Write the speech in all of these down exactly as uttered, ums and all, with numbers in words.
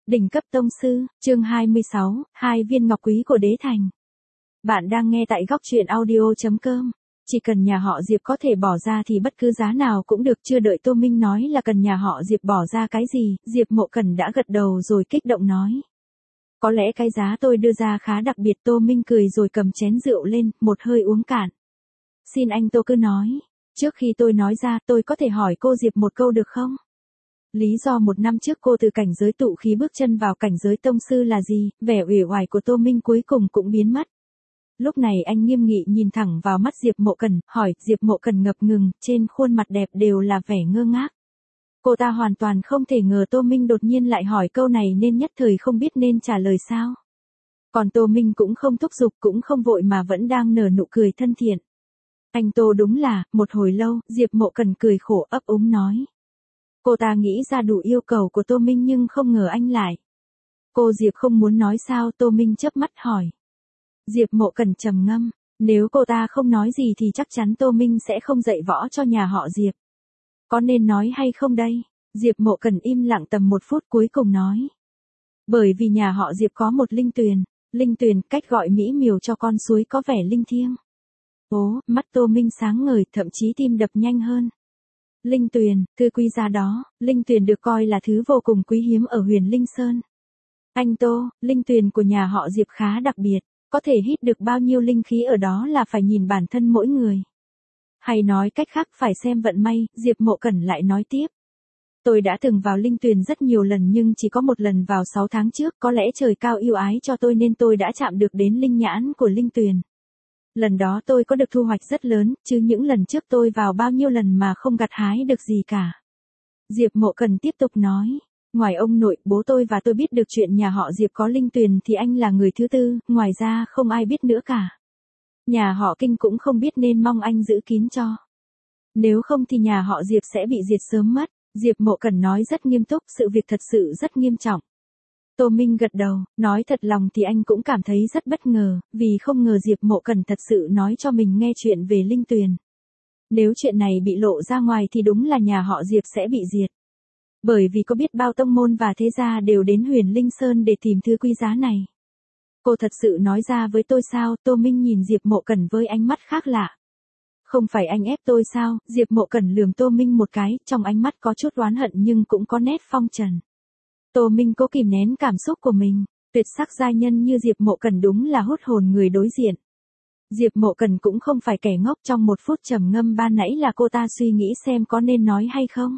Đỉnh cấp tông sư, chương hai mươi sáu, hai viên ngọc quý của đế thành. Bạn đang nghe tại góc truyện audio.com. Chỉ cần nhà họ Diệp có thể bỏ ra thì bất cứ giá nào cũng được. Chưa đợi Tô Minh nói là cần nhà họ Diệp bỏ ra cái gì, Diệp Mộ Cẩn đã gật đầu rồi kích động nói. Có lẽ cái giá tôi đưa ra khá đặc biệt. Tô Minh cười rồi cầm chén rượu lên, một hơi uống cạn. Xin anh Tô cứ nói. Trước khi tôi nói ra, tôi có thể hỏi cô Diệp một câu được không? Lý do một năm trước cô từ cảnh giới tụ khí bước chân vào cảnh giới tông sư là gì? Vẻ uể oải của Tô Minh cuối cùng cũng biến mất. Lúc này anh nghiêm nghị nhìn thẳng vào mắt Diệp Mộ Cẩn, hỏi. Diệp Mộ Cẩn ngập ngừng, trên khuôn mặt đẹp đều là vẻ ngơ ngác. Cô ta hoàn toàn không thể ngờ Tô Minh đột nhiên lại hỏi câu này nên nhất thời không biết nên trả lời sao. Còn Tô Minh cũng không thúc giục cũng không vội mà vẫn đang nở nụ cười thân thiện. Anh Tô đúng là, một hồi lâu, Diệp Mộ Cẩn cười khổ ấp úng nói. Cô ta nghĩ ra đủ yêu cầu của Tô Minh nhưng không ngờ anh lại. Cô Diệp không muốn nói sao? Tô Minh chớp mắt hỏi. Diệp Mộ Cẩn trầm ngâm, nếu cô ta không nói gì thì chắc chắn Tô Minh sẽ không dạy võ cho nhà họ Diệp. Có nên nói hay không đây? Diệp Mộ Cẩn im lặng tầm một phút cuối cùng nói. Bởi vì nhà họ Diệp có một linh tuyền, linh tuyền cách gọi mỹ miều cho con suối có vẻ linh thiêng. Ố, mắt Tô Minh sáng ngời, thậm chí tim đập nhanh hơn. Linh tuyền, thứ quý giá đó, linh tuyền được coi là thứ vô cùng quý hiếm ở Huyền Linh Sơn. Anh Tô, linh tuyền của nhà họ Diệp khá đặc biệt, có thể hít được bao nhiêu linh khí ở đó là phải nhìn bản thân mỗi người. Hay nói cách khác phải xem vận may. Diệp Mộ Cẩn lại nói tiếp. Tôi đã từng vào linh tuyền rất nhiều lần nhưng chỉ có một lần vào sáu tháng trước, có lẽ trời cao yêu ái cho tôi nên tôi đã chạm được đến linh nhãn của linh tuyền. Lần đó tôi có được thu hoạch rất lớn, chứ những lần trước tôi vào bao nhiêu lần mà không gặt hái được gì cả. Diệp Mộ Cẩn tiếp tục nói, ngoài ông nội, bố tôi và tôi biết được chuyện nhà họ Diệp có linh tuyền thì anh là người thứ tư, ngoài ra không ai biết nữa cả. Nhà họ Kinh cũng không biết nên mong anh giữ kín cho. Nếu không thì nhà họ Diệp sẽ bị diệt sớm mất. Diệp Mộ Cẩn nói rất nghiêm túc, sự việc thật sự rất nghiêm trọng. Tô Minh gật đầu, nói thật lòng thì anh cũng cảm thấy rất bất ngờ, vì không ngờ Diệp Mộ Cẩn thật sự nói cho mình nghe chuyện về linh tuyền. Nếu chuyện này bị lộ ra ngoài thì đúng là nhà họ Diệp sẽ bị diệt. Bởi vì có biết bao tông môn và thế gia đều đến Huyền Linh Sơn để tìm thứ quý giá này. Cô thật sự nói ra với tôi sao? Tô Minh nhìn Diệp Mộ Cẩn với ánh mắt khác lạ. Không phải anh ép tôi sao? Diệp Mộ Cẩn lườm Tô Minh một cái, trong ánh mắt có chút oán hận nhưng cũng có nét phong trần. Tô Minh cố kìm nén cảm xúc của mình, tuyệt sắc giai nhân như Diệp Mộ Cẩn đúng là hút hồn người đối diện. Diệp Mộ Cẩn cũng không phải kẻ ngốc, trong một phút trầm ngâm ban nãy là cô ta suy nghĩ xem có nên nói hay không.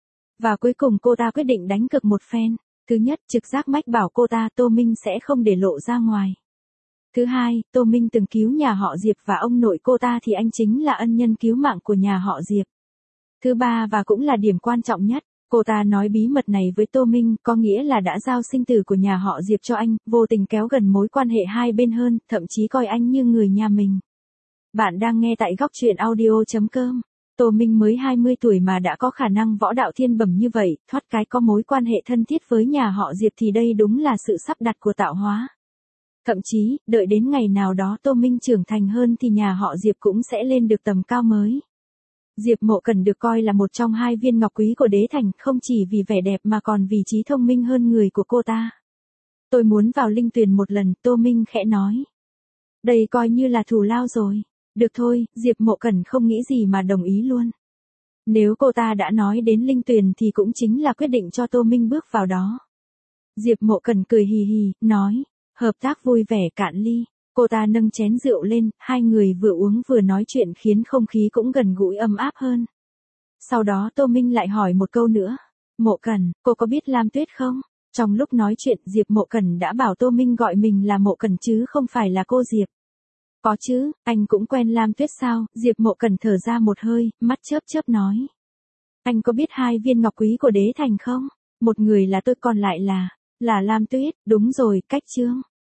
Và cuối cùng cô ta quyết định đánh cược một phen. Thứ nhất, trực giác mách bảo cô ta Tô Minh sẽ không để lộ ra ngoài. Thứ hai, Tô Minh từng cứu nhà họ Diệp và ông nội cô ta thì anh chính là ân nhân cứu mạng của nhà họ Diệp. Thứ ba và cũng là điểm quan trọng nhất, cô ta nói bí mật này với Tô Minh có nghĩa là đã giao sinh tử của nhà họ Diệp cho anh, vô tình kéo gần mối quan hệ hai bên hơn, thậm chí coi anh như người nhà mình. Bạn đang nghe tại góc truyện audio.com. Tô Minh mới hai mươi tuổi mà đã có khả năng võ đạo thiên bẩm như vậy, thoát cái có mối quan hệ thân thiết với nhà họ Diệp thì đây đúng là sự sắp đặt của tạo hóa. Thậm chí, đợi đến ngày nào đó Tô Minh trưởng thành hơn thì nhà họ Diệp cũng sẽ lên được tầm cao mới. Diệp Mộ Cẩn được coi là một trong hai viên ngọc quý của đế thành, không chỉ vì vẻ đẹp mà còn vì trí thông minh hơn người của cô ta. Tôi muốn vào linh tuyền một lần, Tô Minh khẽ nói. Đây coi như là thù lao rồi. Được thôi, Diệp Mộ Cẩn không nghĩ gì mà đồng ý luôn. Nếu cô ta đã nói đến linh tuyền thì cũng chính là quyết định cho Tô Minh bước vào đó. Diệp Mộ Cẩn cười hì hì, nói, hợp tác vui vẻ cạn ly. Cô ta nâng chén rượu lên, hai người vừa uống vừa nói chuyện khiến không khí cũng gần gũi ấm áp hơn. Sau đó Tô Minh lại hỏi một câu nữa. Mộ Cẩn, cô có biết Lam Tuyết không? Trong lúc nói chuyện, Diệp Mộ Cẩn đã bảo Tô Minh gọi mình là Mộ Cẩn chứ không phải là cô Diệp. Có chứ, anh cũng quen Lam Tuyết sao? Diệp Mộ Cẩn thở ra một hơi, mắt chớp chớp nói. Anh có biết hai viên ngọc quý của đế thành không? Một người là tôi còn lại là, là Lam Tuyết, đúng rồi, cách chương.